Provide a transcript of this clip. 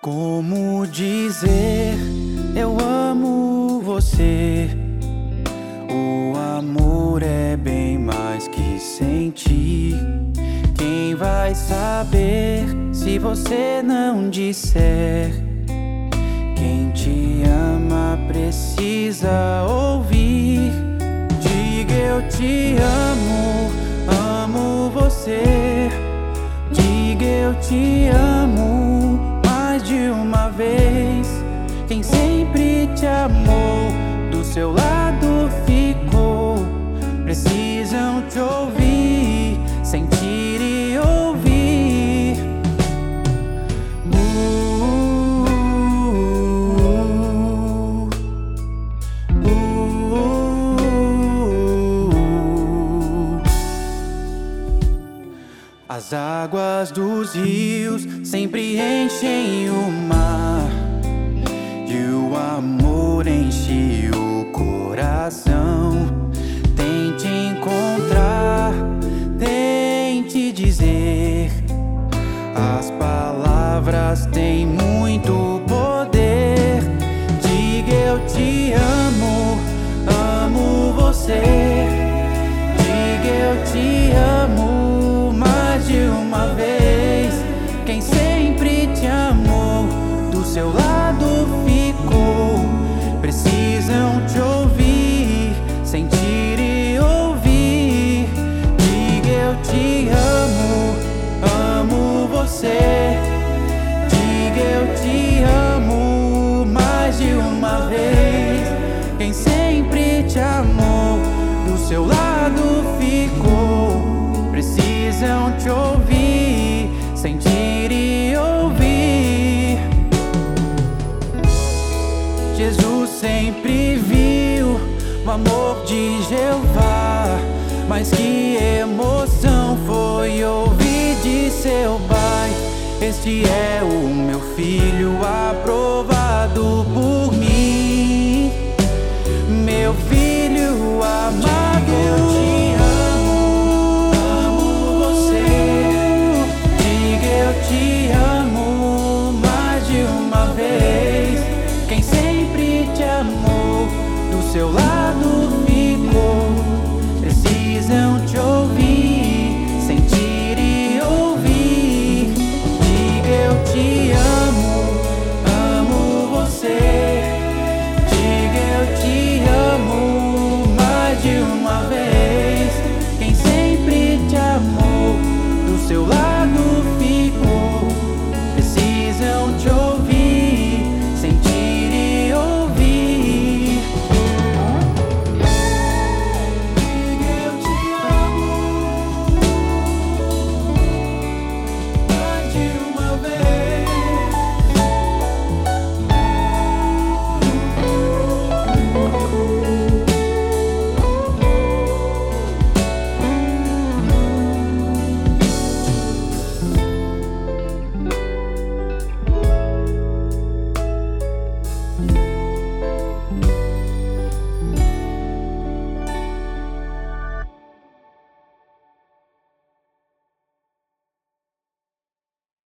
Como dizer eu amo você? O amor é bem mais que sentir. Quem vai saber se você não disser? Quem te ama precisa ouvir. Diga eu te amo, amo você. Diga eu te amo mais de uma vez. Quem sempre te amou, do seu lado ficou. Precisam te ouvir, sentir e ouvir. As águas dos rios sempre enchem o mar, e o amor enche o coração. Tente encontrar, tente dizer. As palavras têm muito poder. Diga eu te amo, amo você. Diga eu te amo mais de uma vez. Quem sempre te amou, do seu lado ficou. Precisam te ouvir, sentir e ouvir. Diga eu te amo, amo você. Diga eu te amo mais de uma vez. Quem sempre te amou, do seu lado ficou. Precisam te ouvir, sentir e ouvir. Jesus sempre viu o amor de Jeová, mas que emoção foi ouvir de seu pai: este é o meu filho aprovado por mim, meu filho amado. Eu te amo, amo você. Diga eu te amo mais de uma vez. Quem sempre te amou, do seu lado ficou. Precisam te ouvir.